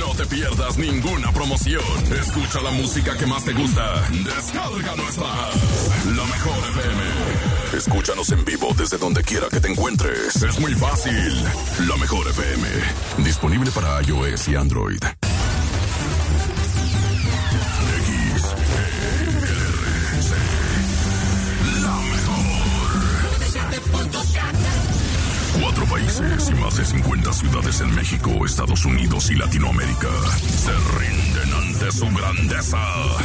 No te pierdas ninguna promoción. Escucha la música que más te gusta. Descarga nuestra app, La Mejor FM. Escúchanos en vivo desde donde quiera que te encuentres. Es muy fácil. La Mejor FM. Disponible para iOS y Android. La Mejor. 4 países y más de 50 ciudades en México, Estados Unidos y Latinoamérica se rinden ante su grandeza.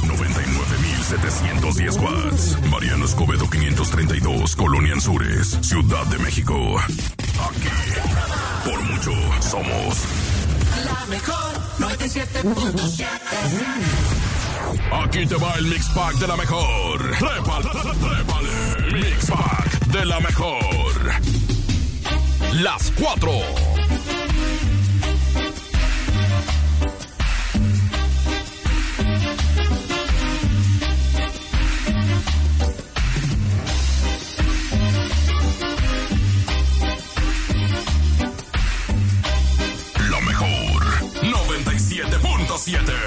99,710 watts. Mariano Escobedo 532, Colonia Anzures, Ciudad de México. Aquí, por mucho, somos La Mejor 97.7. Aquí te va el Mix Pack de La Mejor. Trépale. Mix Pack de La Mejor. Las 4. La Mejor 97.7.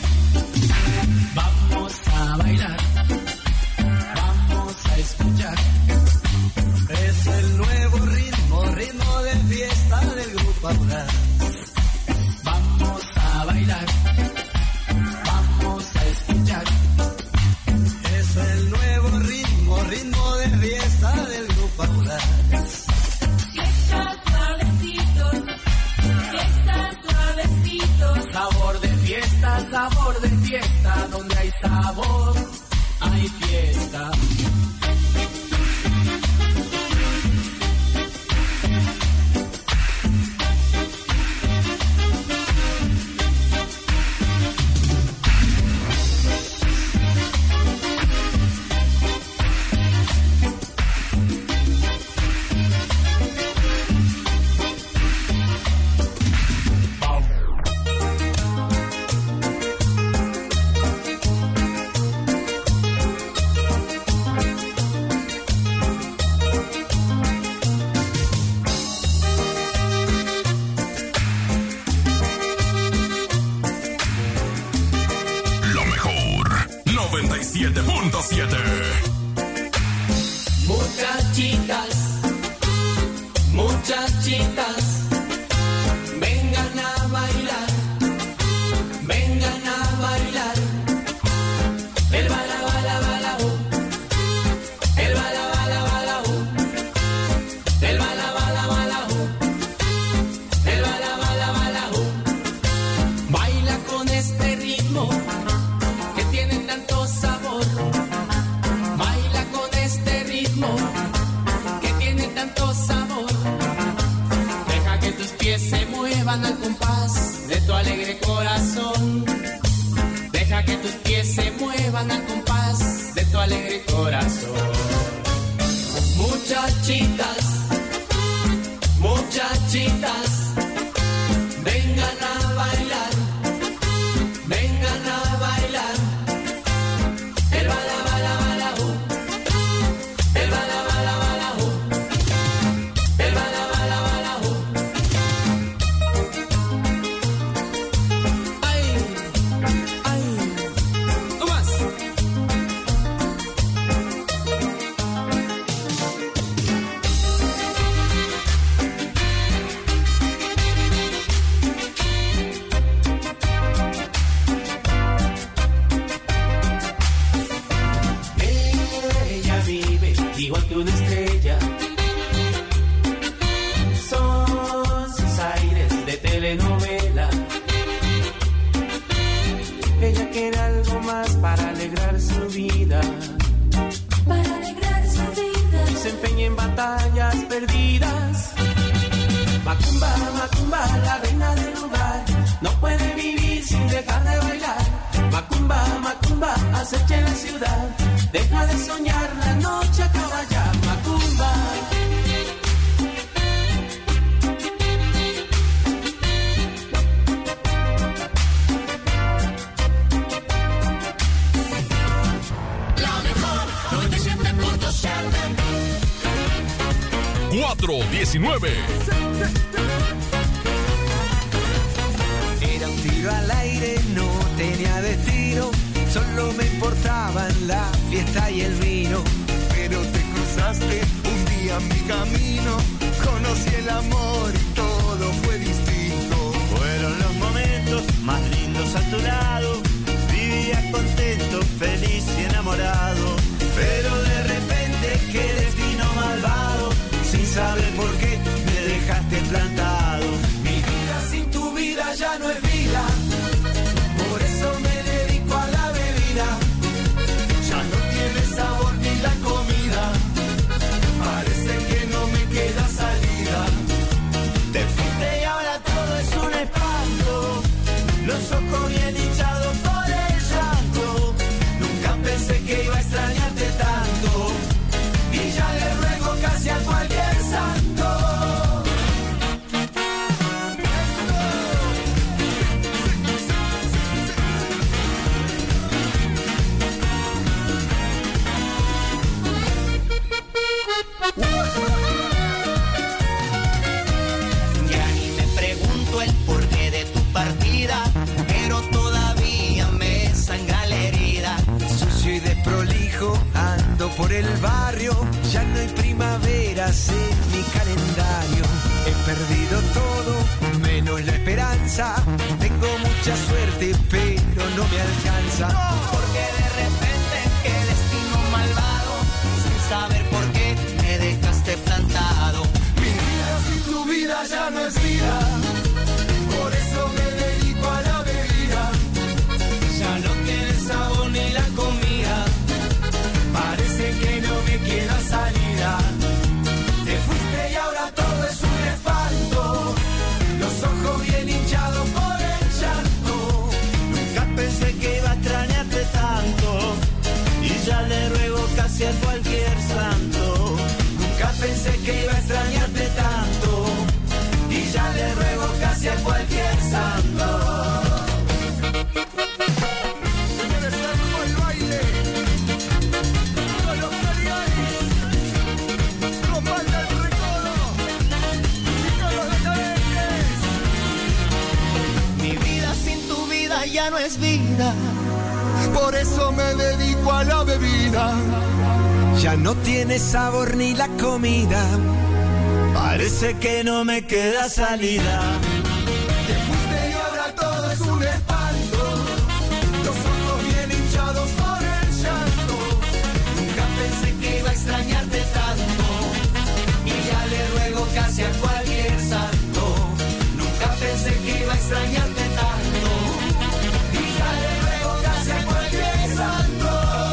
Vamos a bailar, vamos a escuchar. Es el nuevo ritmo de fiesta del Grupo Audaz. Vamos a bailar, vamos a escuchar. Es el nuevo ritmo de fiesta del Grupo Audaz. Fiesta suavecito. Sabor de fiesta, donde hay sabor, hay fiesta. La Mejor 97.7. Muchachitas, vengan a bailar. El bala bala bala el bala bala bala el bala bala bala el bala bala bala Baila con este ritmo que tiene tanto sabor. Baila con este ritmo que tiene tanto sabor. Deja que tus pies se muevan al compás de tu alegre corazón. Deja que tus pies se muevan al compás de tu alegre corazón. Muchachitas, vengan a bailar. El bala bala bala el bala bala bala el bala bala bala Ay, ¿cómo más? Ella vive igual que una estrella. Son sus aires de telenovela. Ella quiere algo más para alegrar su vida. Y se empeña en batallas perdidas. Macumba, Macumba, la reina del lugar. No puede vivir sin dejar de bailar. Macumba, Macumba, acecha en la ciudad. Deja de soñar, la noche acaba ya. Macumba. La Mejor 97.7. 419. Era un tiro al aire no tenía destino, solo me importaban la fiesta y el vino. Pero te cruzaste un día en mi camino, conocí el amor y todo fue distinto. Fueron los momentos más lindos a tu lado, vivías contento, feliz y enamorado. Pero de repente qué destino malvado, sin saber por qué me dejaste plantado. Mi vida sin tu vida ya no es vida, por eso me dedico a la bebida. Ya no tiene sabor ni la comida, parece que no me queda salida. Te fuiste y ahora todo es un espanto, los ojos bien hinchados por el llanto. Nunca pensé que iba a extrañarte tanto, y ya le ruego casi a cualquier santo. Ya ni me pregunto el porqué de tu partida, pero todavía me sangra la herida. Sucio y desprolijo ando por el barrio, ya no hay primaveras en mi calendario. He perdido todo, menos la esperanza. Tengo mucha suerte, pero no me alcanza. Porque de repente, qué destino malvado, sin saber por qué me dejaste plantado. Mi vida sin tu vida ya no es vida, por eso me dedico a la bebida. Ya no tiene sabor ni la comida, parece que no me queda salida. Te fuiste y ahora todo es un espanto, los ojos bien hinchados por el llanto. Nunca pensé que iba a extrañarte tanto, y ya le ruego casi a cualquier santo. Nunca pensé que iba a extrañarte tanto, y ya le ruego casi a cualquier santo. Señores, se armó el baile con los Caligaris, con Banda El Recodo y con los Decadentes. Mi vida sin tu vida ya no es vida. Por eso me dedico a la bebida. Ya no tiene sabor ni la comida, Parece que no me queda salida. te fuiste y ahora todo es un espanto, los ojos bien hinchados por el llanto. Nunca pensé que iba a extrañarte tanto, y ya le ruego casi a cualquier santo. Nunca pensé que iba a extrañarte tanto, y ya le ruego casi a cualquier santo.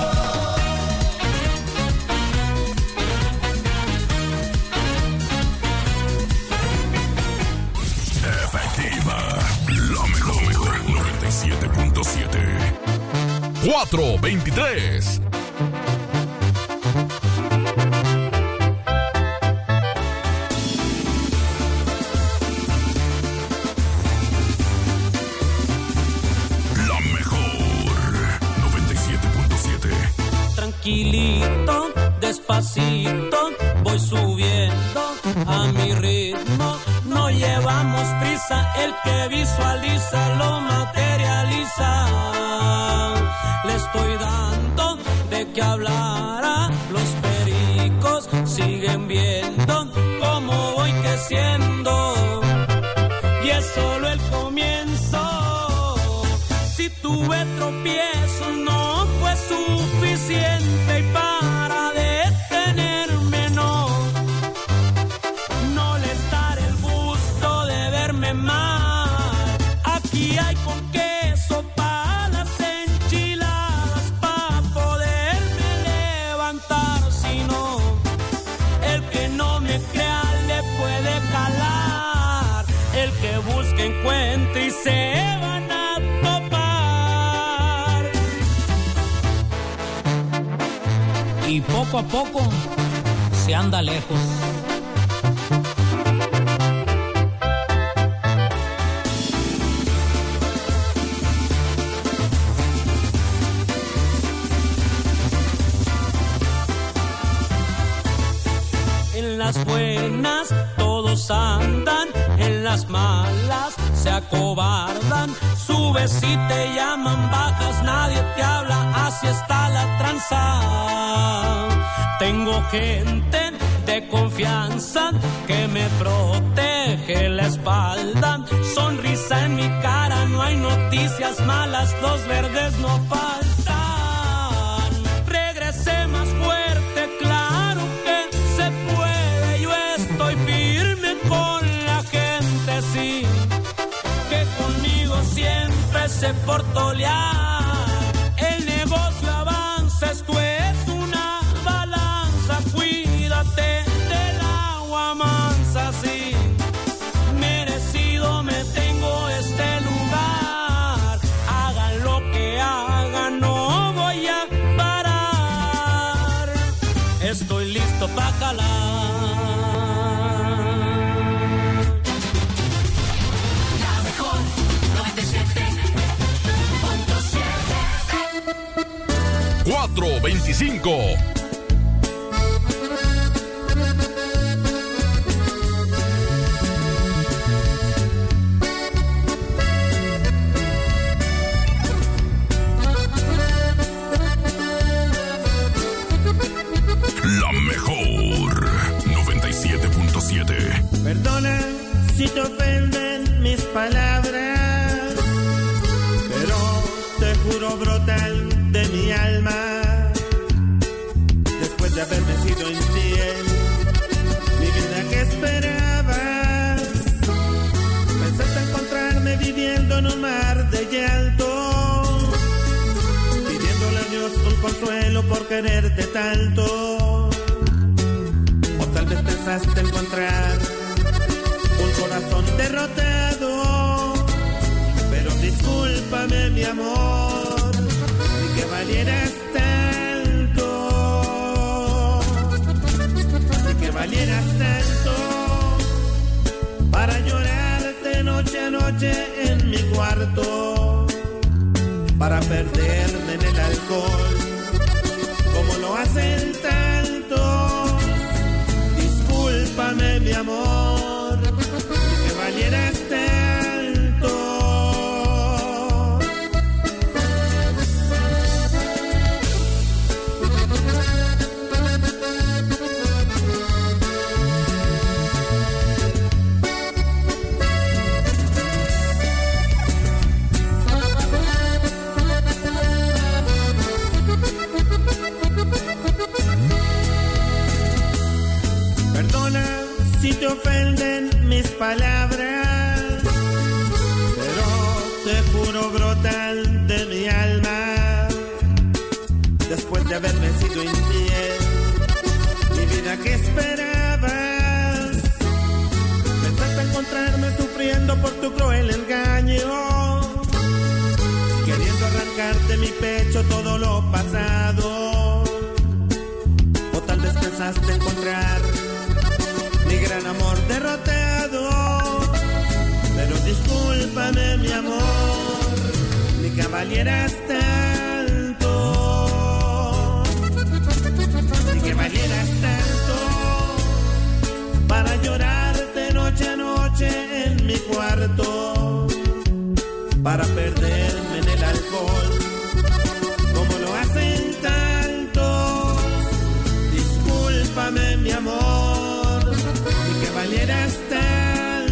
Efectiva, lo mejor, 97.7. 423. La mejor, 97.7. Tranquilito, despacito, voy subiendo a mi ritmo. No llevamos prisa, el que visualiza lo materializa. Le estoy dando de qué hablar, los pericos siguen viendo cómo voy creciendo. Y es solo el comienzo. Si tuve tropiezos no fue suficiente, y para detenerme no les daré el gusto de verme mal. Aquí hay con queso para las enchiladas, para poderme levantar. Si no, el que no me crea le puede calar. El que busque encuentre y se van a topar. Y poco a poco se anda lejos. En las buenas todos andan, en las malas se acobardan. respaldan. Subes y te llaman, bajas, nadie te habla, así está la tranza. Tengo gente de confianza que me protege la espalda. Sonrisa en mi cara, no hay noticias malas, los verdes no faltan. Regresé más fuerte, claro que se puede. Yo estoy firme con la gente, sí, que conmigo siempre se portolear. El negocio avanza, esto es una balanza. Cuídate del agua mansa, sí. Merecido me tengo este lugar. Hagan lo que hagan, no voy a parar. Estoy listo para calar. La mejor 97.7. 425. La mejor 97.7. Perdona si te ofenden mis palabras, pero te juro brotan de mi alma. Después de haberme sido infiel, mi vida que esperabas. Pensaste encontrarme viviendo en un mar de llanto, pidiéndole a Dios un consuelo por quererte tanto. O tal vez pensaste encontrar un corazón derrotado, pero discúlpame mi amor, ni que valieras tanto, ni que valieras tanto, para llorarte noche a noche en mi cuarto, para perderme en el alcohol, como lo hacen tantos. Discúlpame mi amor, ni que valieras tanto. Perdona si te ofenden mis palabras, pero te juro brotan de mi alma. Después de haberme sido infiel, mi vida que esperabas. Pensaste encontrarme sufriendo por tu cruel engaño, queriendo arrancar de mi pecho todo lo pasado. O tal vez pensaste encontrar mi gran amor derrotado, pero discúlpame mi amor, ni que valieras tanto, ni que valieras tanto, para llorarte noche a noche en mi cuarto, para perderme en el alcohol, como lo hacen tantos. Discúlpame mi amor, ni que valieras tanto.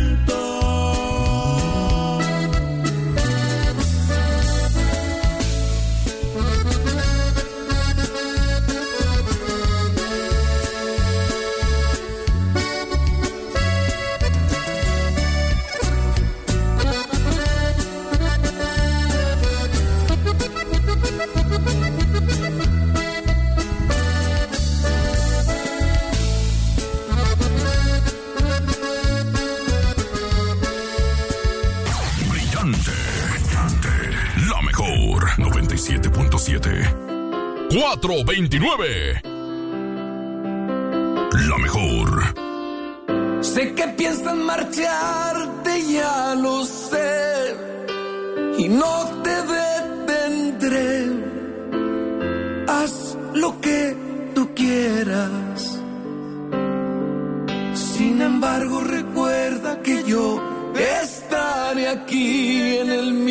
La mejor 97.7. 429. La mejor. Sé que piensas marcharte, ya lo sé, y no te detendré. Haz lo que tú quieras. Sin embargo, recuerda que yo estaré aquí en el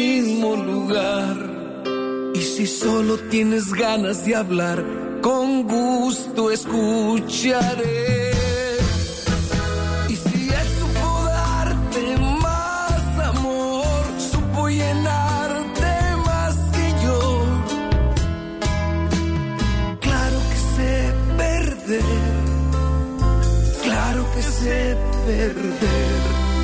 lugar. Y si solo tienes ganas de hablar, con gusto escucharé. Y si él supo darte más amor, supo llenarte más que yo. Claro que sé perder, claro que sé perder.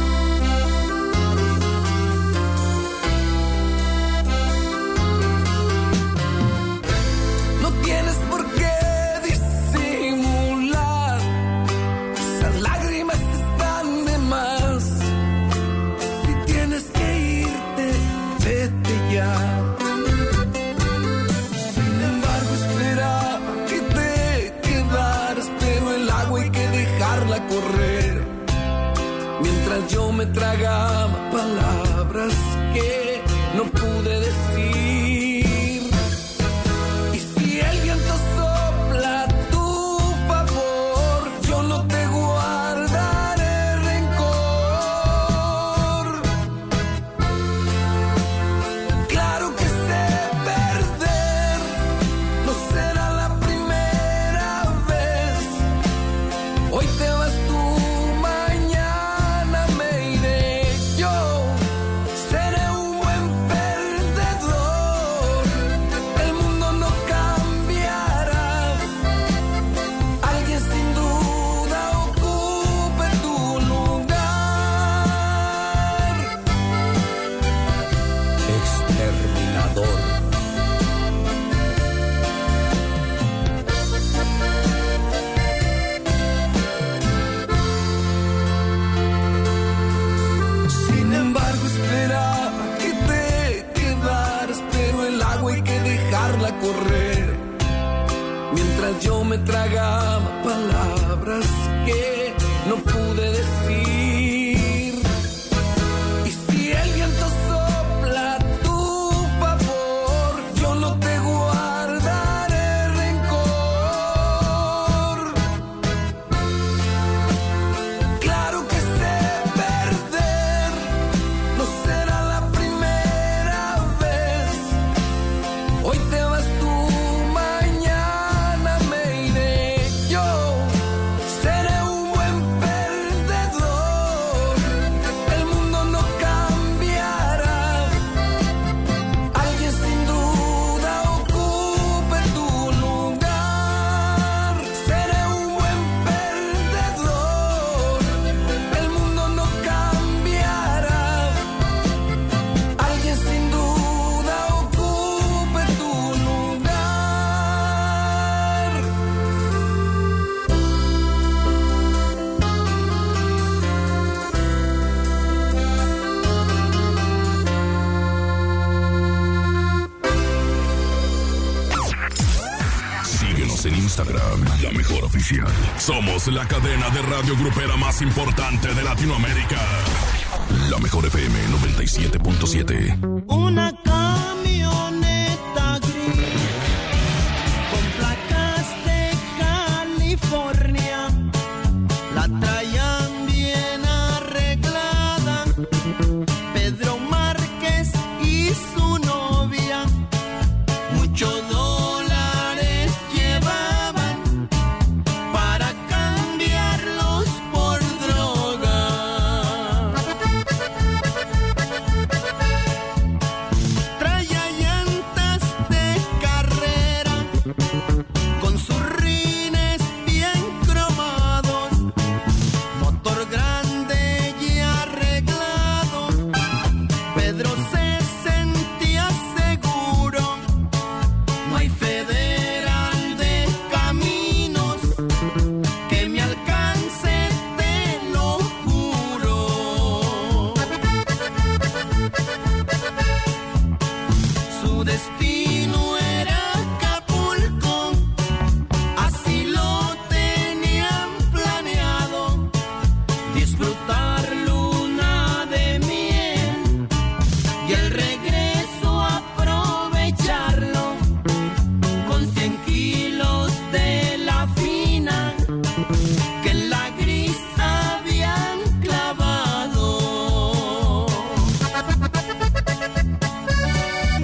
No tienes por qué disimular, esas lágrimas están de más. Si tienes que irte, vete ya. Sin embargo, esperaba que te quedaras, pero el agua hay que dejarla correr. Mientras yo me tragaba palabras que no pude decir. Y si el viento sopla a tu favor, yo no te guardaré rencor. Claro que sé perder, no será la primera vez. Hoy te vas tú, mañana me iré yo. Seré un buen perdedor. El mundo no cambiará. Alguien sin duda ocupe tu lugar. Exterminador. Sin embargo, esperaba que te quedaras, pero el agua hay que dejarla correr. Mientras yo me tragaba palabras que no pude decir. Y si el viento sopla a tu favor, yo no te guardaré rencor. Claro que sé perder, no será la primera vez. Hoy te vas tú, mañana me iré yo. Seré un buen perdedor. El mundo no cambiará. Alguien sin duda ocupe tu lugar. Seré un buen perdedor. El mundo no cambiará. Alguien sin duda ocupe tu lugar. Síguenos en Instagram, La Mejor Oficial. Somos la cadena de radio grupera más importante de Latinoamérica. La Mejor FM 97.7. Una camioneta gris con placas de California, la traían bien arreglada Pedro Márquez y su novia. Muchos dólares llevaban para cambiarlos por droga. Traía llantas de carrera con sus rines bien cromados, motor grande y arreglado. Pedro se sentía seguro. No hay federal de caminos que me alcance, te lo juro. Su destino era Acapulco, así lo tenían planeado. Disfrutar luna de miel y el regreso aprovecharlo con 100 kilos de la fina que en la gris habían clavado.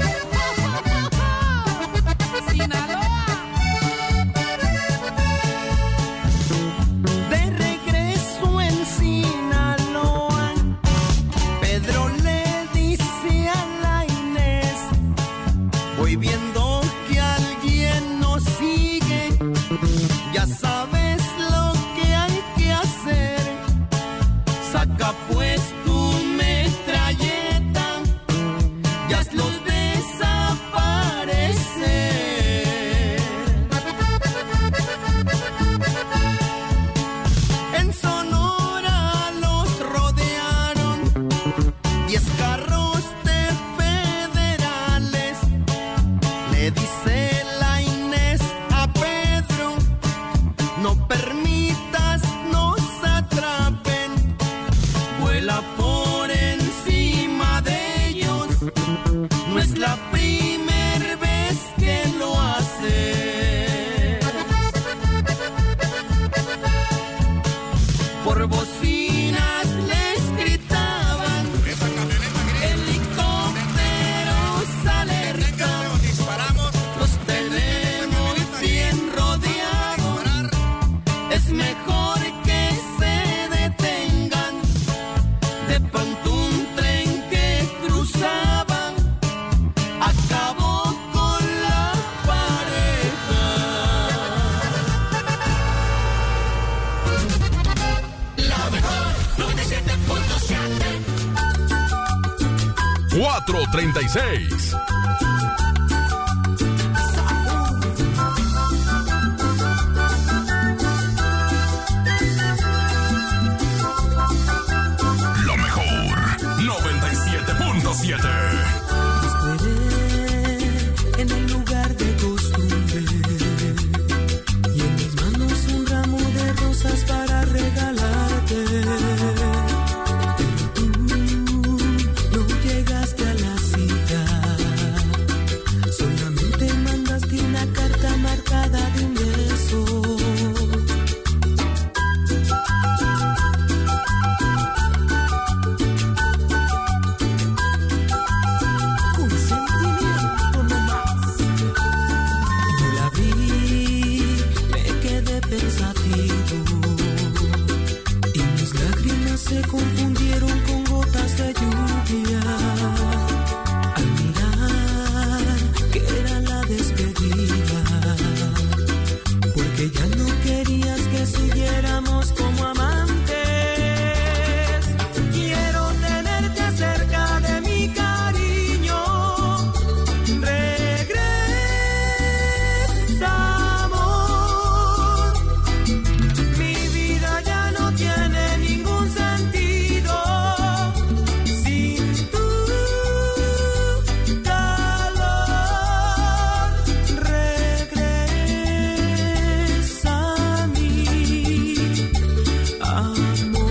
436. Lo mejor, 97.7. Esperé en el lugar de costumbre y en mis manos un ramo de rosas para regalarte. Se confundieron con gotas de lluvia al mirar que era la despedida, porque ya no querías que siguiéramos como amantes. Quiero tenerte cerca de mi cariño. Regresa, amor. Mi vida ya no tiene ningún sentido sin tu calor. Regresa a mí, amor.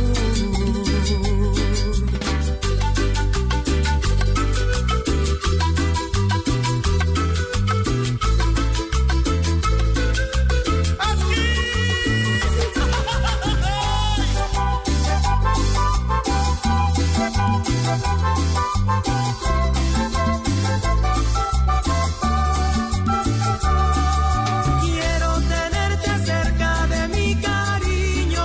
Quiero tenerte cerca de mi cariño.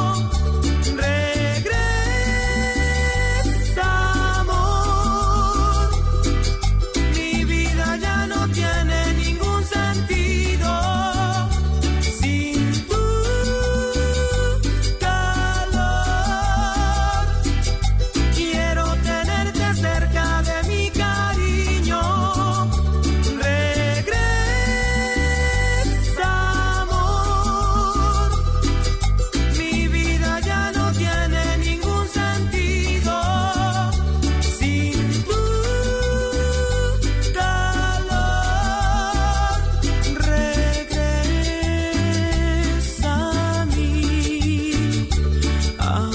Regresa, amor. Mi vida ya no tiene ningún sentido sin tu calor. Quiero tenerte cerca de mi cariño. Regresa, amor. Mi vida ya no tiene ningún sentido sin tu calor. Regresa a mí, amor.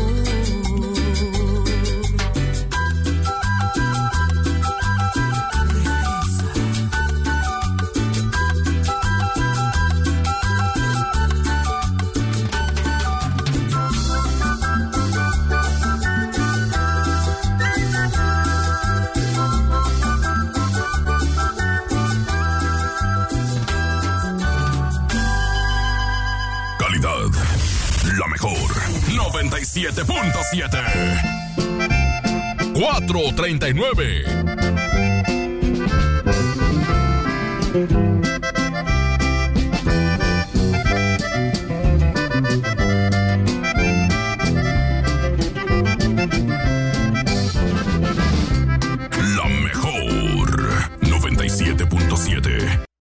Calidad, la mejor, 97.7. 439.